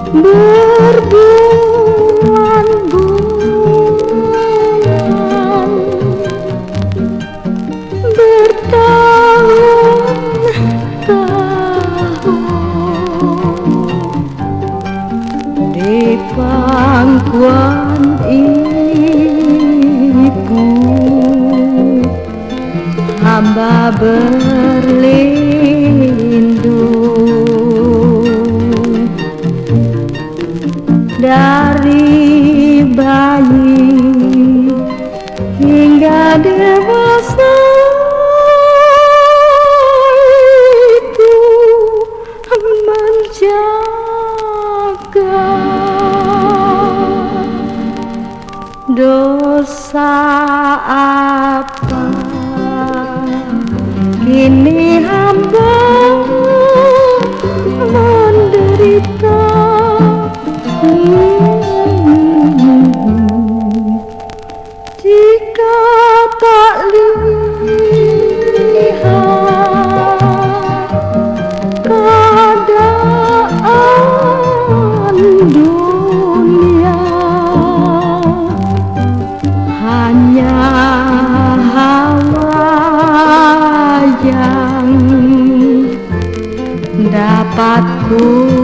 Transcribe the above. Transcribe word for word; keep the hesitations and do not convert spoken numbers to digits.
berbulan-bulan, bertahun-tahun di pangkuan ibu, hamba berlindung dari bayi hingga dewasa. Itu menjaga dosa apa kini hamba menderita. Jika tak lihat keadaan dunia, hanya hawa yang dapat ku